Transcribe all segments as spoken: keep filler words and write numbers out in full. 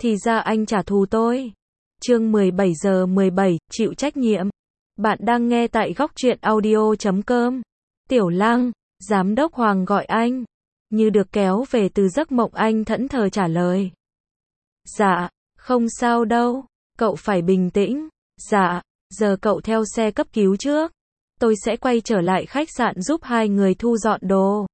Thì ra anh trả thù tôi. Chương mười bảy giờ mười bảy, chịu trách nhiệm. Bạn đang nghe tại góc truyện audio chấm com. Tiểu Lăng, giám đốc Hoàng gọi anh. Như được kéo về từ giấc mộng, anh thẫn thờ trả lời. Dạ, không sao đâu, cậu phải bình tĩnh. Dạ, giờ cậu theo xe cấp cứu trước. Tôi sẽ quay trở lại khách sạn giúp hai người thu dọn đồ.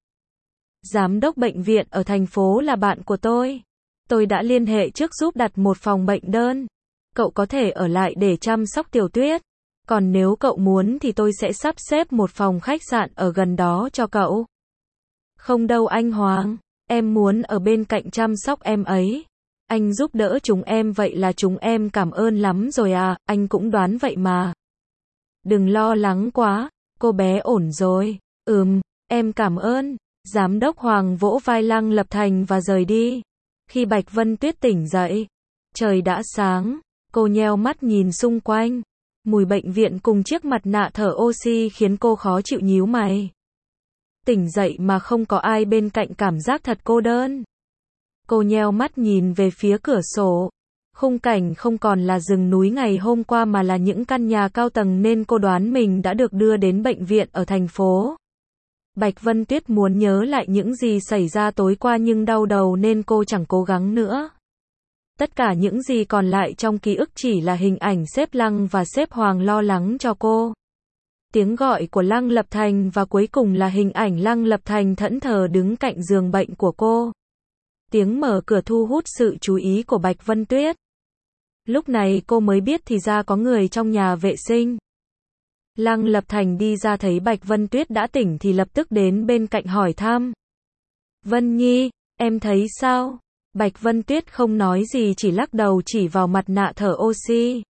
Giám đốc bệnh viện ở thành phố là bạn của tôi. Tôi đã liên hệ trước giúp đặt một phòng bệnh đơn. Cậu có thể ở lại để chăm sóc Tiểu Tuyết. Còn nếu cậu muốn thì tôi sẽ sắp xếp một phòng khách sạn ở gần đó cho cậu. Không đâu anh Hoàng, em muốn ở bên cạnh chăm sóc em ấy. Anh giúp đỡ chúng em vậy là chúng em cảm ơn lắm rồi à, anh cũng đoán vậy mà. Đừng lo lắng quá, cô bé ổn rồi. Ừm, em cảm ơn. Giám đốc Hoàng vỗ vai Lăng Lập Thành và rời đi. Khi Bạch Vân Tuyết tỉnh dậy, trời đã sáng, cô nheo mắt nhìn xung quanh. Mùi bệnh viện cùng chiếc mặt nạ thở oxy khiến cô khó chịu nhíu mày. Tỉnh dậy mà không có ai bên cạnh, cảm giác thật cô đơn. Cô nheo mắt nhìn về phía cửa sổ. Khung cảnh không còn là rừng núi ngày hôm qua mà là những căn nhà cao tầng, nên cô đoán mình đã được đưa đến bệnh viện ở thành phố. Bạch Vân Tuyết muốn nhớ lại những gì xảy ra tối qua nhưng đau đầu nên cô chẳng cố gắng nữa. Tất cả những gì còn lại trong ký ức chỉ là hình ảnh sếp Lăng và sếp Hoàng lo lắng cho cô. Tiếng gọi của Lăng Lập Thành và cuối cùng là hình ảnh Lăng Lập Thành thẫn thờ đứng cạnh giường bệnh của cô. Tiếng mở cửa thu hút sự chú ý của Bạch Vân Tuyết. Lúc này cô mới biết thì ra có người trong nhà vệ sinh. Lăng Lập Thành đi ra thấy Bạch Vân Tuyết đã tỉnh thì lập tức đến bên cạnh hỏi thăm. Vân Nhi, em thấy sao? Bạch Vân Tuyết không nói gì, chỉ lắc đầu chỉ vào mặt nạ thở oxy.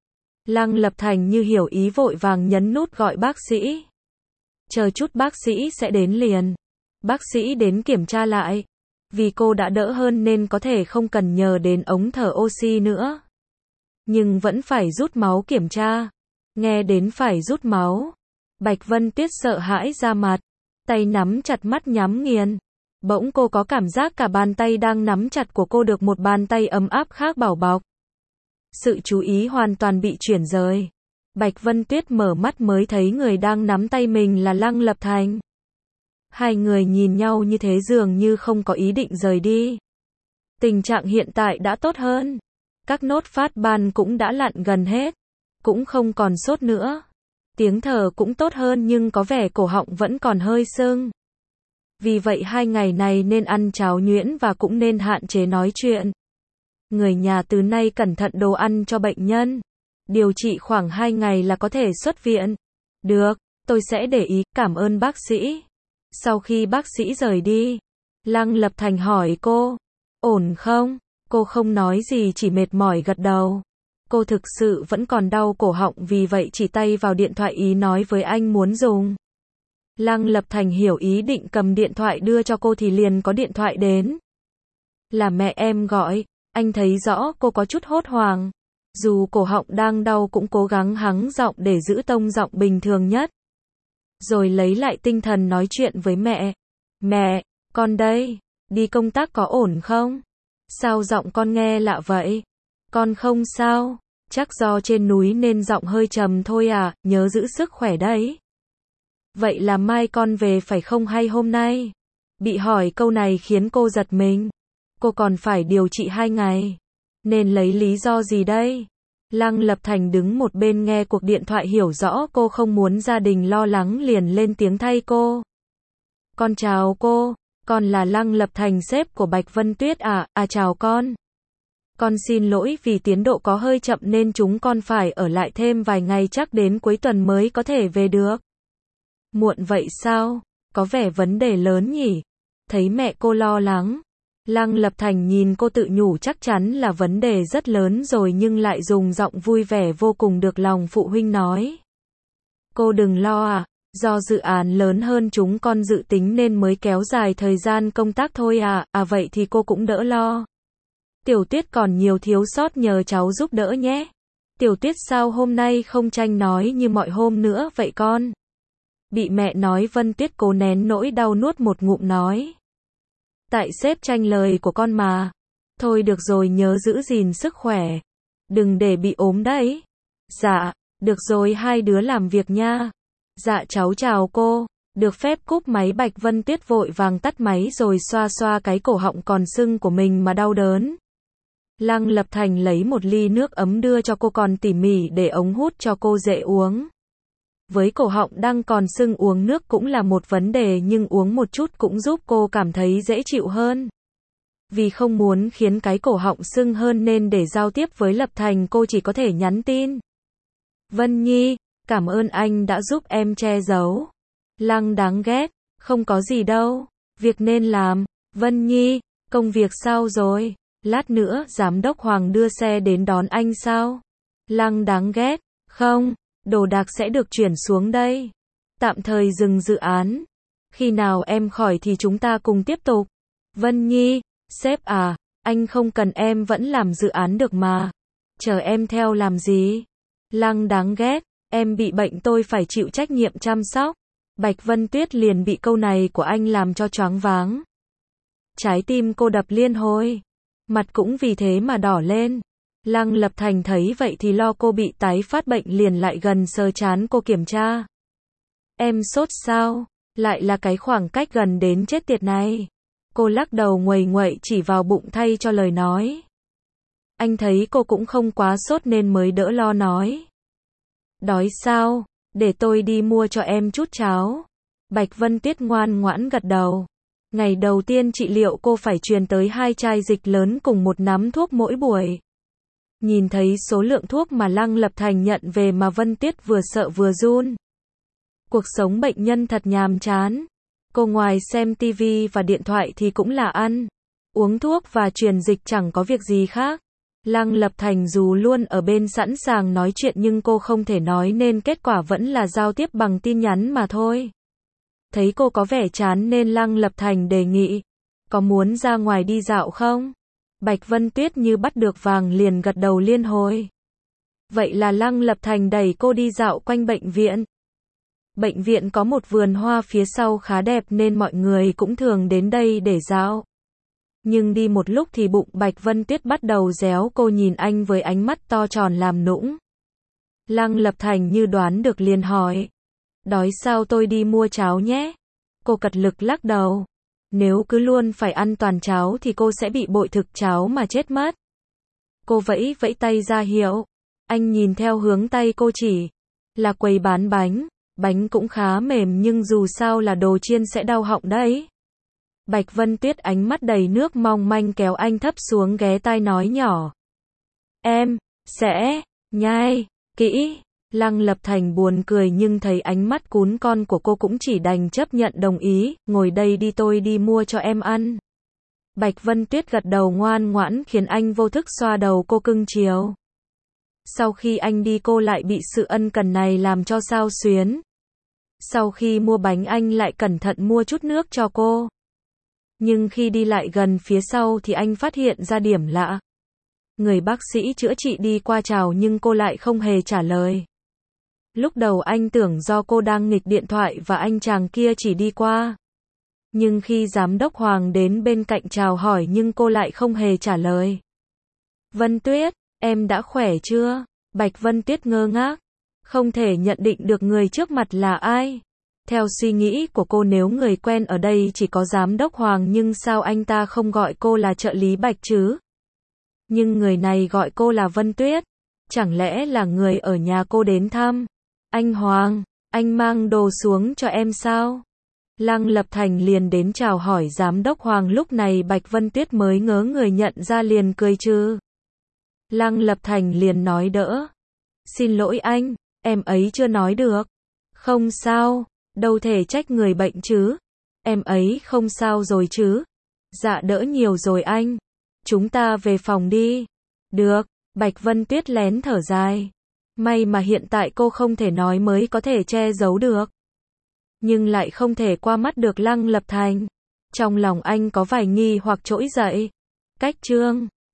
Lăng Lập Thành như hiểu ý vội vàng nhấn nút gọi bác sĩ. Chờ chút, bác sĩ sẽ đến liền. Bác sĩ đến kiểm tra lại. Vì cô đã đỡ hơn nên có thể không cần nhờ đến ống thở oxy nữa. Nhưng vẫn phải rút máu kiểm tra. Nghe đến phải rút máu, Bạch Vân Tuyết sợ hãi ra mặt, tay nắm chặt, mắt nhắm nghiền. Bỗng cô có cảm giác cả bàn tay đang nắm chặt của cô được một bàn tay ấm áp khác bảo bọc. Sự chú ý hoàn toàn bị chuyển rời. Bạch Vân Tuyết mở mắt mới thấy người đang nắm tay mình là Lăng Lập Thành. Hai người nhìn nhau như thế dường như không có ý định rời đi. Tình trạng hiện tại đã tốt hơn. Các nốt phát ban cũng đã lặn gần hết. Cũng không còn sốt nữa. Tiếng thở cũng tốt hơn nhưng có vẻ cổ họng vẫn còn hơi sưng. Vì vậy hai ngày này nên ăn cháo nhuyễn và cũng nên hạn chế nói chuyện. Người nhà từ nay cẩn thận đồ ăn cho bệnh nhân. Điều trị khoảng hai ngày là có thể xuất viện. Được, tôi sẽ để ý, cảm ơn bác sĩ. Sau khi bác sĩ rời đi, Lăng Lập Thành hỏi cô, ổn không? Cô không nói gì, chỉ mệt mỏi gật đầu. Cô thực sự vẫn còn đau cổ họng, vì vậy chỉ tay vào điện thoại ý nói với anh muốn dùng. Lăng Lập Thành hiểu ý định cầm điện thoại đưa cho cô thì liền có điện thoại đến. Là mẹ em gọi. Anh thấy rõ cô có chút hốt hoảng. Dù cổ họng đang đau cũng cố gắng hắng giọng để giữ tông giọng bình thường nhất. Rồi lấy lại tinh thần nói chuyện với mẹ. Mẹ, con đây, đi công tác có ổn không? Sao giọng con nghe lạ vậy? Con không sao, chắc do trên núi nên giọng hơi trầm thôi à, nhớ giữ sức khỏe đấy. Vậy là mai con về phải không hay hôm nay? Bị hỏi câu này khiến cô giật mình. Cô còn phải điều trị hai ngày. Nên lấy lý do gì đây? Lăng Lập Thành đứng một bên nghe cuộc điện thoại, hiểu rõ cô không muốn gia đình lo lắng liền lên tiếng thay cô. Con chào cô, con là Lăng Lập Thành, sếp của Bạch Vân Tuyết à, à chào con. Con xin lỗi vì tiến độ có hơi chậm nên chúng con phải ở lại thêm vài ngày, chắc đến cuối tuần mới có thể về được. Muộn vậy sao? Có vẻ vấn đề lớn nhỉ? Thấy mẹ cô lo lắng. Lăng Lập Thành nhìn cô tự nhủ chắc chắn là vấn đề rất lớn rồi nhưng lại dùng giọng vui vẻ vô cùng được lòng phụ huynh nói. Cô đừng lo à, do dự án lớn hơn chúng con dự tính nên mới kéo dài thời gian công tác thôi à, à vậy thì cô cũng đỡ lo. Tiểu Tuyết còn nhiều thiếu sót nhờ cháu giúp đỡ nhé. Tiểu Tuyết sao hôm nay không tranh nói như mọi hôm nữa vậy con? Bị mẹ nói, Vân Tuyết cố nén nỗi đau nuốt một ngụm nói. Tại sếp tranh lời của con mà. Thôi được rồi, nhớ giữ gìn sức khỏe. Đừng để bị ốm đấy. Dạ, được rồi, hai đứa làm việc nha. Dạ cháu chào cô. Được phép cúp máy. Bạch Vân Tuyết vội vàng tắt máy rồi xoa xoa cái cổ họng còn sưng của mình mà đau đớn. Lăng Lập Thành lấy một ly nước ấm đưa cho cô, còn tỉ mỉ để ống hút cho cô dễ uống. Với cổ họng đang còn sưng, uống nước cũng là một vấn đề, nhưng uống một chút cũng giúp cô cảm thấy dễ chịu hơn. Vì không muốn khiến cái cổ họng sưng hơn nên để giao tiếp với Lập Thành, cô chỉ có thể nhắn tin. Vân Nhi, cảm ơn anh đã giúp em che giấu. Lăng đáng ghét, không có gì đâu, việc nên làm. Vân Nhi, công việc sao rồi? Lát nữa giám đốc Hoàng đưa xe đến đón anh sao? Lăng đáng ghét, không, đồ đạc sẽ được chuyển xuống đây. Tạm thời dừng dự án. Khi nào em khỏi thì chúng ta cùng tiếp tục. Vân Nhi, sếp à, anh không cần, em vẫn làm dự án được mà. Chờ em theo làm gì? Lăng đáng ghét, em bị bệnh tôi phải chịu trách nhiệm chăm sóc. Bạch Vân Tuyết liền bị câu này của anh làm cho choáng váng. Trái tim cô đập liên hồi. Mặt cũng vì thế mà đỏ lên. Lăng Lập Thành thấy vậy thì lo cô bị tái phát bệnh, liền lại gần sờ trán cô kiểm tra. Em sốt sao? Lại là cái khoảng cách gần đến chết tiệt này. Cô lắc đầu nguầy nguậy chỉ vào bụng thay cho lời nói. Anh thấy cô cũng không quá sốt nên mới đỡ lo nói. Đói sao? Để tôi đi mua cho em chút cháo. Bạch Vân Tuyết ngoan ngoãn gật đầu. Ngày đầu tiên trị liệu cô phải truyền tới hai chai dịch lớn cùng một nắm thuốc mỗi buổi. Nhìn thấy số lượng thuốc mà Lăng Lập Thành nhận về mà Vân Tuyết vừa sợ vừa run. Cuộc sống bệnh nhân thật nhàm chán. Cô ngoài xem tivi và điện thoại thì cũng là ăn, uống thuốc và truyền dịch, chẳng có việc gì khác. Lăng Lập Thành dù luôn ở bên sẵn sàng nói chuyện nhưng cô không thể nói nên kết quả vẫn là giao tiếp bằng tin nhắn mà thôi. Thấy cô có vẻ chán nên Lăng Lập Thành đề nghị, có muốn ra ngoài đi dạo không? Bạch Vân Tuyết như bắt được vàng liền gật đầu liên hồi. Vậy là Lăng Lập Thành đẩy cô đi dạo quanh bệnh viện. Bệnh viện có một vườn hoa phía sau khá đẹp nên mọi người cũng thường đến đây để dạo. Nhưng đi một lúc thì bụng Bạch Vân Tuyết bắt đầu réo, cô nhìn anh với ánh mắt to tròn làm nũng. Lăng Lập Thành như đoán được liền hỏi. Đói sao, tôi đi mua cháo nhé. Cô cật lực lắc đầu. Nếu cứ luôn phải ăn toàn cháo thì cô sẽ bị bội thực cháo mà chết mất. Cô vẫy vẫy tay ra hiệu. Anh nhìn theo hướng tay cô chỉ. Là quầy bán bánh. Bánh cũng khá mềm nhưng dù sao là đồ chiên sẽ đau họng đấy. Bạch Vân Tuyết ánh mắt đầy nước mong manh kéo anh thấp xuống ghé tai nói nhỏ. Em, sẽ, nhai, kỹ. Lăng Lập Thành buồn cười nhưng thấy ánh mắt cún con của cô cũng chỉ đành chấp nhận đồng ý. Ngồi đây đi, tôi đi mua cho em ăn. Bạch Vân Tuyết gật đầu ngoan ngoãn khiến anh vô thức xoa đầu cô cưng chiều. Sau khi anh đi cô lại bị sự ân cần này làm cho xao xuyến. Sau khi mua bánh anh lại cẩn thận mua chút nước cho cô. Nhưng khi đi lại gần phía sau thì anh phát hiện ra điểm lạ. Người bác sĩ chữa trị đi qua chào nhưng cô lại không hề trả lời. Lúc đầu anh tưởng do cô đang nghịch điện thoại và anh chàng kia chỉ đi qua. Nhưng khi giám đốc Hoàng đến bên cạnh chào hỏi nhưng cô lại không hề trả lời. Vân Tuyết, em đã khỏe chưa? Bạch Vân Tuyết ngơ ngác. Không thể nhận định được người trước mặt là ai. Theo suy nghĩ của cô, nếu người quen ở đây chỉ có giám đốc Hoàng nhưng sao anh ta không gọi cô là trợ lý Bạch chứ? Nhưng người này gọi cô là Vân Tuyết. Chẳng lẽ là người ở nhà cô đến thăm? Anh Hoàng, anh mang đồ xuống cho em sao? Lăng Lập Thành liền đến chào hỏi giám đốc Hoàng. Lúc này Bạch Vân Tuyết mới ngớ người nhận ra liền cười trừ. Lăng Lập Thành liền nói đỡ. Xin lỗi anh, em ấy chưa nói được. Không sao, đâu thể trách người bệnh chứ. Em ấy không sao rồi chứ. Dạ đỡ nhiều rồi anh. Chúng ta về phòng đi. Được, Bạch Vân Tuyết lén thở dài. May mà hiện tại cô không thể nói mới có thể che giấu được. Nhưng lại không thể qua mắt được Lăng Lập Thành. Trong lòng anh có vài nghi hoặc trỗi dậy. Cách chương